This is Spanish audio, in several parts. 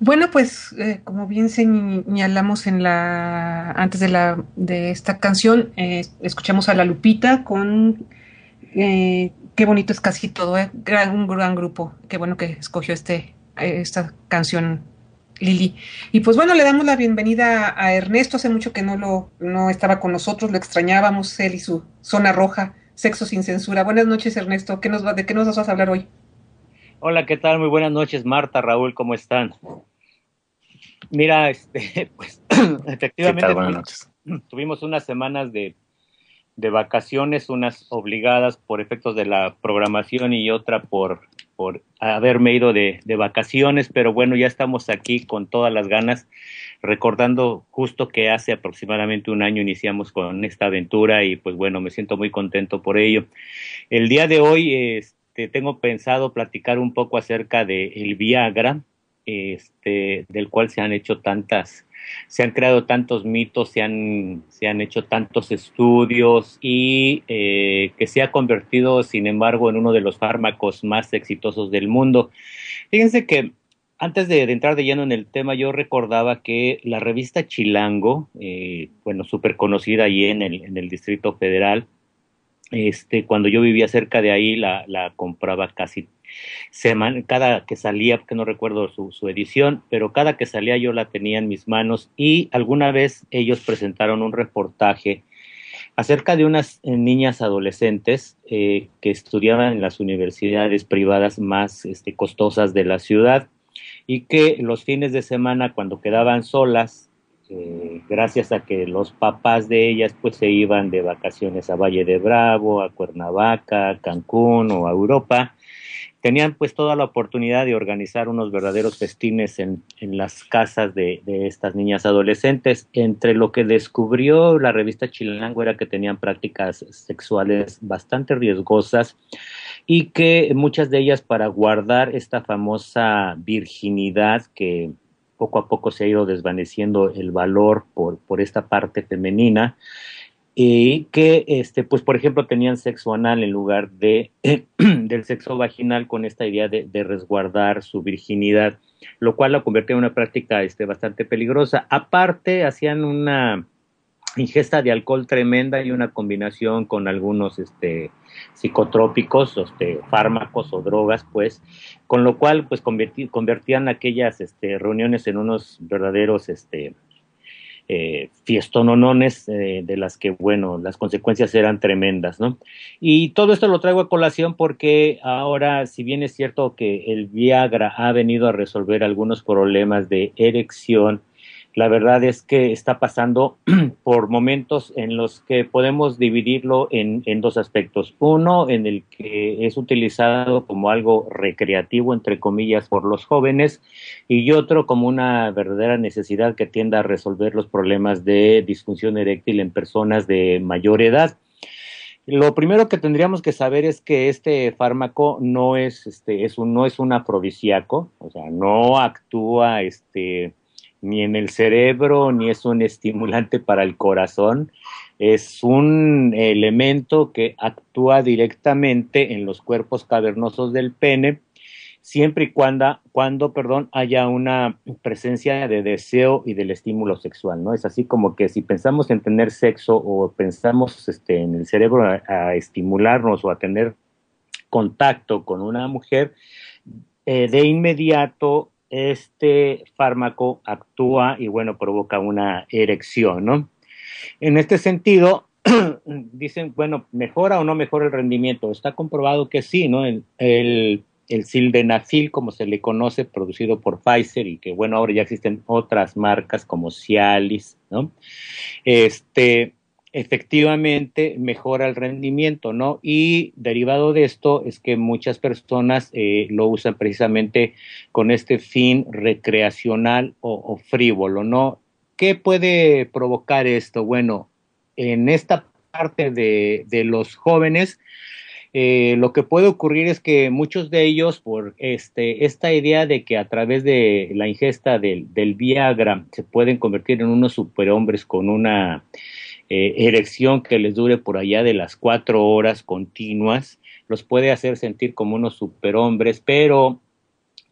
Bueno, pues como bien señalamos antes de esta canción, escuchamos a La Lupita con Qué bonito es casi todo, un gran grupo. Qué bueno que escogió esta canción, Lili. Y pues bueno, le damos la bienvenida a Ernesto. Hace mucho que no estaba con nosotros, lo extrañábamos, él y su zona roja, sexo sin censura. Buenas noches, Ernesto. ¿De qué nos vas a hablar hoy? Hola, ¿qué tal? Muy buenas noches, Marta, Raúl, ¿cómo están? Mira, pues ¿Qué tal? efectivamente Buenas noches. tuvimos unas semanas de vacaciones, unas obligadas por efectos de la programación y otra por haberme ido de vacaciones, pero bueno, ya estamos aquí con todas las ganas, recordando justo que hace aproximadamente un año iniciamos con esta aventura y pues bueno, me siento muy contento por ello. El día de hoy tengo pensado platicar un poco acerca de el Viagra, del cual se han creado tantos mitos, se han hecho tantos estudios y que se ha convertido, sin embargo, en uno de los fármacos más exitosos del mundo. Fíjense que antes de entrar de lleno en el tema, yo recordaba que la revista Chilango, bueno, súper conocida allí en el Distrito Federal, cuando yo vivía cerca de ahí, la compraba casi cada que salía, porque no recuerdo su edición, pero cada que salía yo la tenía en mis manos y alguna vez ellos presentaron un reportaje acerca de unas niñas adolescentes que estudiaban en las universidades privadas más costosas de la ciudad y que los fines de semana cuando quedaban solas, gracias a que los papás de ellas pues se iban de vacaciones a Valle de Bravo, a Cuernavaca, a Cancún o a Europa, tenían pues toda la oportunidad de organizar unos verdaderos festines en las casas de estas niñas adolescentes. Entre lo que descubrió la revista Chilango era que tenían prácticas sexuales bastante riesgosas y que muchas de ellas, para guardar esta famosa virginidad que poco a poco se ha ido desvaneciendo el valor por esta parte femenina, y que, pues, por ejemplo, tenían sexo anal en lugar del sexo vaginal con esta idea de resguardar su virginidad, lo cual la convertía en una práctica bastante peligrosa. Aparte, hacían una ingesta de alcohol tremenda y una combinación con algunos psicotrópicos, fármacos o drogas, pues, con lo cual pues convertían aquellas reuniones en unos verdaderos fiestononones, de las que, bueno, las consecuencias eran tremendas, ¿no? Y todo esto lo traigo a colación porque ahora, si bien es cierto que el Viagra ha venido a resolver algunos problemas de erección, la verdad es que está pasando por momentos en los que podemos dividirlo en dos aspectos. Uno, en el que es utilizado como algo recreativo, entre comillas, por los jóvenes, y otro como una verdadera necesidad que tiende a resolver los problemas de disfunción eréctil en personas de mayor edad. Lo primero que tendríamos que saber es que este fármaco no es un afrodisíaco, o sea, no actúa ni en el cerebro, ni es un estimulante para el corazón. Es un elemento que actúa directamente en los cuerpos cavernosos del pene, siempre y cuando haya una presencia de deseo y del estímulo sexual, ¿no? Es así como que si pensamos en tener sexo o pensamos en el cerebro a estimularnos o a tener contacto con una mujer, de inmediato este fármaco actúa y, bueno, provoca una erección, ¿no? En este sentido, dicen, bueno, ¿mejora o no mejora el rendimiento? Está comprobado que sí, ¿no? El sildenafil, como se le conoce, producido por Pfizer, y que, bueno, ahora ya existen otras marcas como Cialis, ¿no? Este, Efectivamente mejora el rendimiento, ¿no? Y derivado de esto es que muchas personas lo usan precisamente con este fin recreacional o frívolo, ¿no? ¿Qué puede provocar esto? Bueno, en esta parte de los jóvenes, lo que puede ocurrir es que muchos de ellos, por esta idea de que a través de la ingesta del Viagra se pueden convertir en unos superhombres con una erección que les dure por allá de las 4 horas continuas, los puede hacer sentir como unos superhombres, pero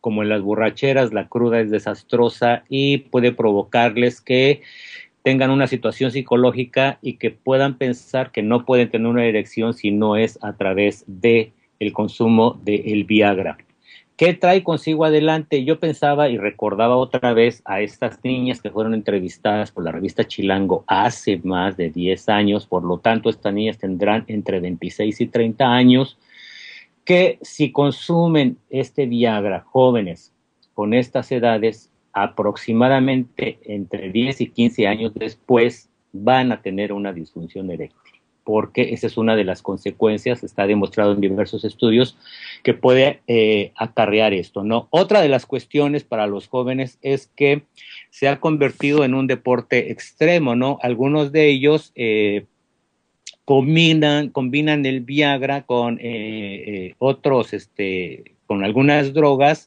como en las borracheras, la cruda es desastrosa y puede provocarles que tengan una situación psicológica y que puedan pensar que no pueden tener una erección si no es a través de el consumo del Viagra. ¿Qué trae consigo adelante? Yo pensaba y recordaba otra vez a estas niñas que fueron entrevistadas por la revista Chilango hace más de 10 años, por lo tanto estas niñas tendrán entre 26 y 30 años, que si consumen este Viagra jóvenes con estas edades, aproximadamente entre 10 y 15 años después van a tener una disfunción eréctil, porque esa es una de las consecuencias, está demostrado en diversos estudios, que puede acarrear esto, ¿no? Otra de las cuestiones para los jóvenes es que se ha convertido en un deporte extremo, ¿no? Algunos de ellos combinan el Viagra con otros, con algunas drogas.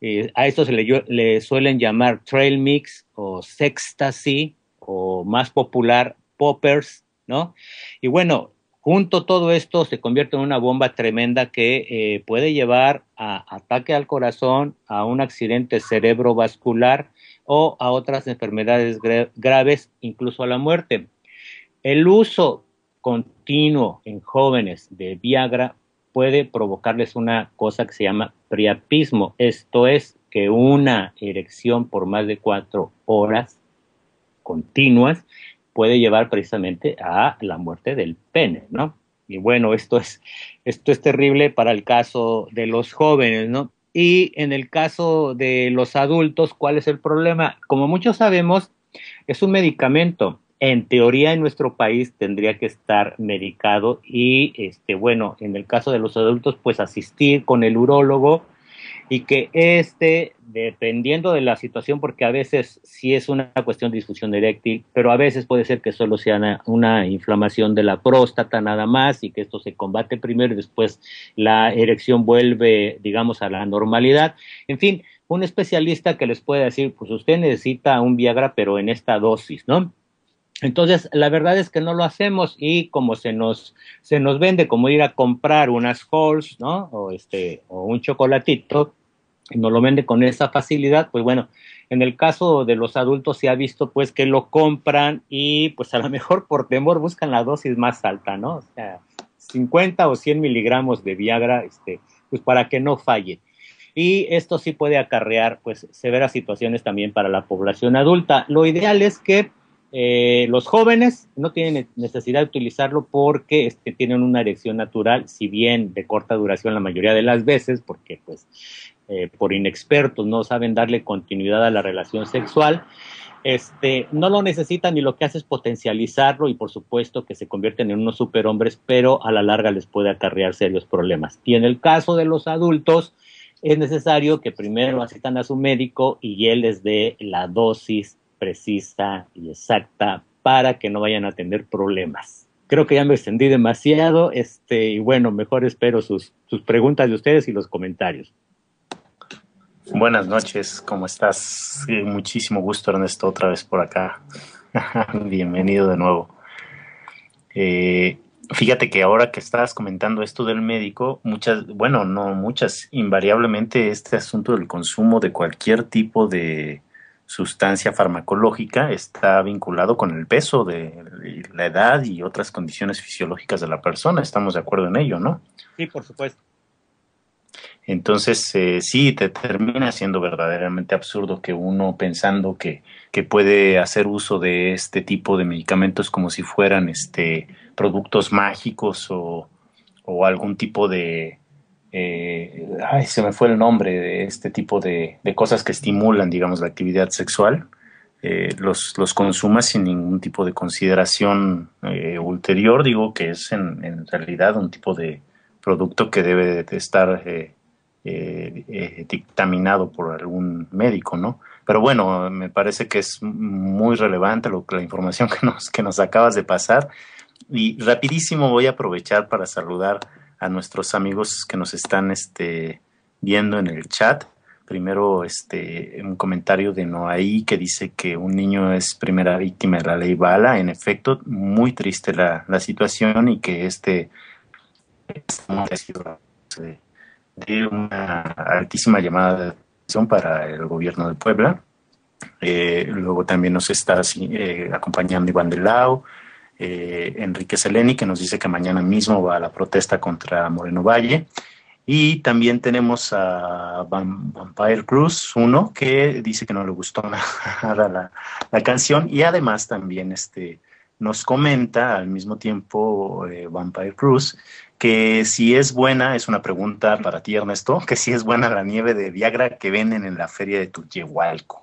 A esto le suelen llamar trail mix o sextasy, o más popular, poppers, ¿no? Y bueno, junto todo esto se convierte en una bomba tremenda que puede llevar a ataque al corazón, a un accidente cerebrovascular o a otras enfermedades graves, incluso a la muerte. El uso continuo en jóvenes de Viagra puede provocarles una cosa que se llama priapismo, esto es que una erección por más de 4 horas continuas puede llevar precisamente a la muerte del pene, ¿no? Y bueno, esto es terrible para el caso de los jóvenes, ¿no? Y en el caso de los adultos, ¿cuál es el problema? Como muchos sabemos, es un medicamento. En teoría, en nuestro país tendría que estar medicado y, bueno, en el caso de los adultos, pues asistir con el urólogo y que dependiendo de la situación, porque a veces sí es una cuestión de disfunción eréctil, pero a veces puede ser que solo sea una inflamación de la próstata nada más y que esto se combate primero y después la erección vuelve, digamos, a la normalidad. En fin, un especialista que les puede decir, pues usted necesita un Viagra, pero en esta dosis, ¿no? Entonces, la verdad es que no lo hacemos y como se nos vende como ir a comprar unas Halls, ¿no? O un chocolatito, y nos lo vende con esa facilidad, pues bueno, en el caso de los adultos se ha visto pues que lo compran y pues a lo mejor por temor buscan la dosis más alta, ¿no? O sea, 50 o 100 miligramos de Viagra, pues para que no falle. Y esto sí puede acarrear pues severas situaciones también para la población adulta. Lo ideal es que los jóvenes no tienen necesidad de utilizarlo porque tienen una erección natural, si bien de corta duración la mayoría de las veces, porque pues por inexpertos no saben darle continuidad a la relación sexual, no lo necesitan y lo que hace es potencializarlo y por supuesto que se convierten en unos superhombres, pero a la larga les puede acarrear serios problemas. Y en el caso de los adultos, es necesario que primero asistan a su médico y él les dé la dosis precisa y exacta para que no vayan a tener problemas. Creo que ya me extendí demasiado, y bueno, mejor espero sus preguntas de ustedes y los comentarios. Buenas noches, ¿cómo estás? Sí, muchísimo gusto, Ernesto, otra vez por acá. Bienvenido de nuevo. Fíjate que ahora que estabas comentando esto del médico, invariablemente este asunto del consumo de cualquier tipo de sustancia farmacológica está vinculado con el peso, de la edad y otras condiciones fisiológicas de la persona. Estamos de acuerdo en ello, ¿no? Sí, por supuesto. Entonces, sí, te termina siendo verdaderamente absurdo que uno pensando que puede hacer uso de este tipo de medicamentos como si fueran productos mágicos o algún tipo de se me fue el nombre de este tipo de cosas que estimulan, digamos, la actividad sexual, los consuma sin ningún tipo de consideración ulterior. Digo que es en realidad un tipo de producto que debe de estar dictaminado por algún médico, ¿no? Pero bueno, me parece que es muy relevante la información que nos acabas de pasar. Y rapidísimo voy a aprovechar para saludar a nuestros amigos que nos están viendo en el chat. Primero, un comentario de Noaí que dice que un niño es primera víctima de la ley Bala. En efecto, muy triste la situación y que de una altísima llamada de para el gobierno de Puebla. Luego también nos está acompañando Iván del Lao, Enrique Seleni, que nos dice que mañana mismo va a la protesta contra Moreno Valle. Y también tenemos a Vampire Cruz 1, que dice que no le gustó nada la canción. Y además también nos comenta al mismo tiempo Vampire Cruz que si es buena, es una pregunta para ti, Ernesto, que si es buena la nieve de Viagra que venden en la feria de Tuyehualco.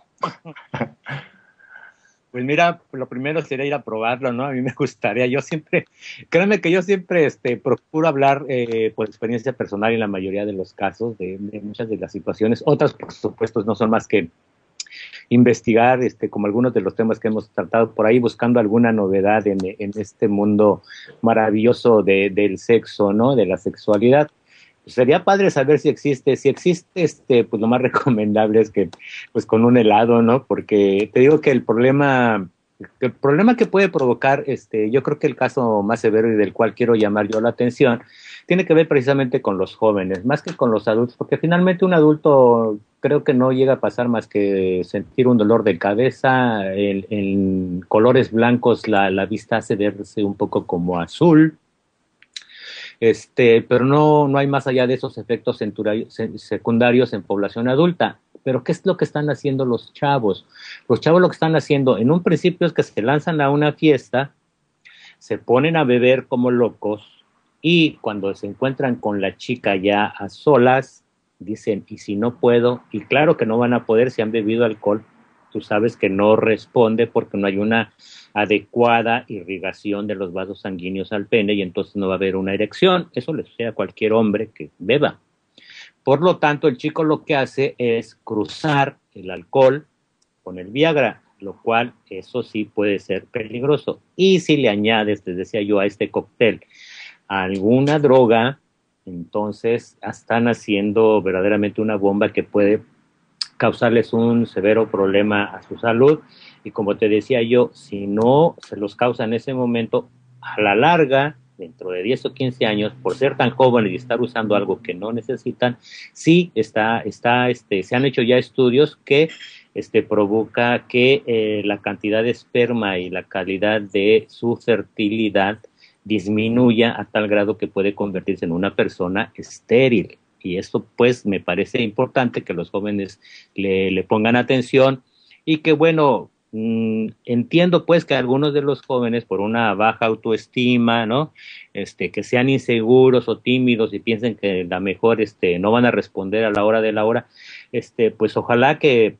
Pues mira, lo primero sería ir a probarlo, ¿no? A mí me gustaría, créanme que yo siempre procuro hablar por experiencia personal en la mayoría de los casos, de muchas de las situaciones. Otras, por supuesto, no son más que investigar, como algunos de los temas que hemos tratado por ahí, buscando alguna novedad en este mundo maravilloso del sexo, ¿no? De la sexualidad. Sería padre saber si existe, pues lo más recomendable es que, pues con un helado, ¿no? Porque te digo que el problema que puede provocar, yo creo que el caso más severo y del cual quiero llamar yo la atención, tiene que ver precisamente con los jóvenes, más que con los adultos, porque finalmente un adulto creo que no llega a pasar más que sentir un dolor de cabeza, en colores blancos la vista hace verse un poco como azul, pero no hay más allá de esos efectos secundarios en población adulta. Pero ¿qué es lo que están haciendo los chavos? Los chavos lo que están haciendo en un principio es que se lanzan a una fiesta, se ponen a beber como locos y cuando se encuentran con la chica ya a solas, dicen, ¿y si no puedo? Y claro que no van a poder si han bebido alcohol. Tú sabes que no responde porque no hay una adecuada irrigación de los vasos sanguíneos al pene y entonces no va a haber una erección. Eso le sucede a cualquier hombre que beba. Por lo tanto, el chico lo que hace es cruzar el alcohol con el Viagra, lo cual eso sí puede ser peligroso. Y si le añades, les decía yo, a este cóctel alguna droga, entonces están haciendo verdaderamente una bomba que puede causarles un severo problema a su salud. Y como te decía yo, si no se los causa en ese momento, a la larga, dentro de 10 o 15 años, por ser tan jóvenes y estar usando algo que no necesitan, sí se han hecho ya estudios que provoca que la cantidad de esperma y la calidad de su fertilidad disminuya a tal grado que puede convertirse en una persona estéril. Y esto pues me parece importante que los jóvenes le pongan atención y que bueno, entiendo pues que algunos de los jóvenes por una baja autoestima, ¿no? Que sean inseguros o tímidos y piensen que la mejor no van a responder a la hora de la hora, pues ojalá que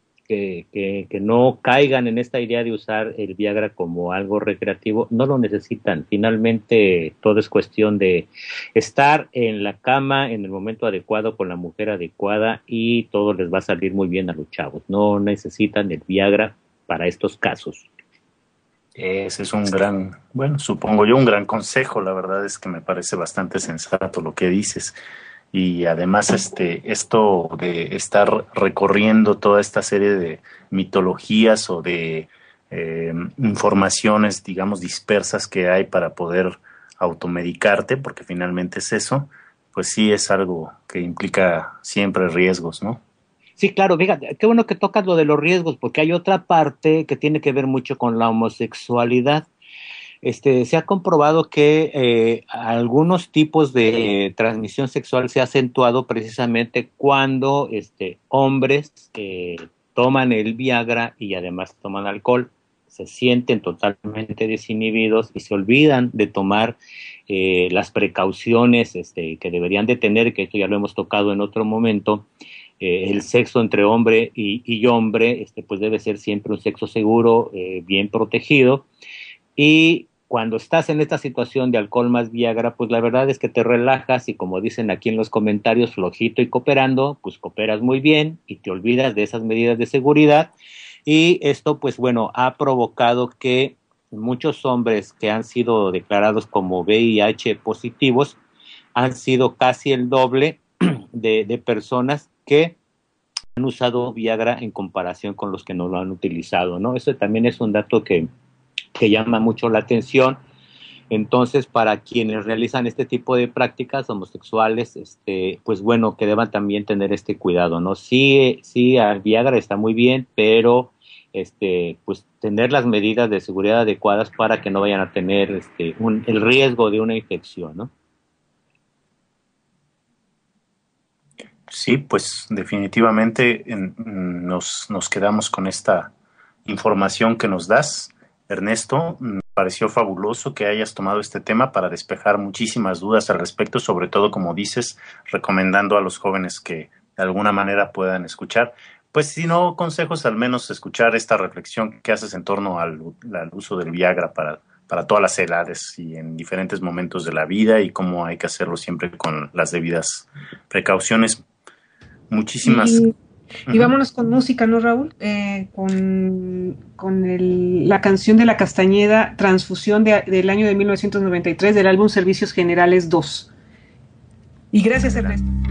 no caigan en esta idea de usar el Viagra como algo recreativo. No lo necesitan. Finalmente todo es cuestión de estar en la cama en el momento adecuado con la mujer adecuada y todo les va a salir muy bien a los chavos. No necesitan el Viagra para estos casos. Ese es supongo yo un gran consejo. La verdad es que me parece bastante sensato lo que dices. Y además esto de estar recorriendo toda esta serie de mitologías o de informaciones, digamos, dispersas que hay para poder automedicarte, porque finalmente es eso, pues sí es algo que implica siempre riesgos, ¿no? Sí, claro, fíjate, qué bueno que tocas lo de los riesgos, porque hay otra parte que tiene que ver mucho con la homosexualidad. Se ha comprobado que algunos tipos de transmisión sexual se ha acentuado precisamente cuando hombres toman el Viagra y además toman alcohol, se sienten totalmente desinhibidos y se olvidan de tomar las precauciones que deberían de tener, que esto ya lo hemos tocado en otro momento. El sexo entre hombre y hombre pues debe ser siempre un sexo seguro, bien protegido. Y cuando estás en esta situación de alcohol más Viagra, pues la verdad es que te relajas y como dicen aquí en los comentarios, flojito y cooperando, pues cooperas muy bien y te olvidas de esas medidas de seguridad. Y esto, pues bueno, ha provocado que muchos hombres que han sido declarados como VIH positivos han sido casi el doble de personas que han usado Viagra en comparación con los que no lo han utilizado, ¿no? Eso también es un dato que llama mucho la atención. Entonces, para quienes realizan este tipo de prácticas homosexuales, pues bueno, que deban también tener este cuidado, ¿no? Sí, sí, el Viagra está muy bien, pero pues tener las medidas de seguridad adecuadas para que no vayan a tener el riesgo de una infección, ¿no? Sí, pues definitivamente nos quedamos con esta información que nos das, Ernesto. Me pareció fabuloso que hayas tomado este tema para despejar muchísimas dudas al respecto, sobre todo, como dices, recomendando a los jóvenes que de alguna manera puedan escuchar, pues si no consejos, al menos escuchar esta reflexión que haces en torno al uso del Viagra para todas las edades y en diferentes momentos de la vida, y cómo hay que hacerlo siempre con las debidas precauciones. Muchísimas. Y vámonos con música, ¿no, Raúl? Con la canción de La Castañeda, Transfusión del año de 1993, del álbum Servicios Generales 2. Y gracias, Ernesto.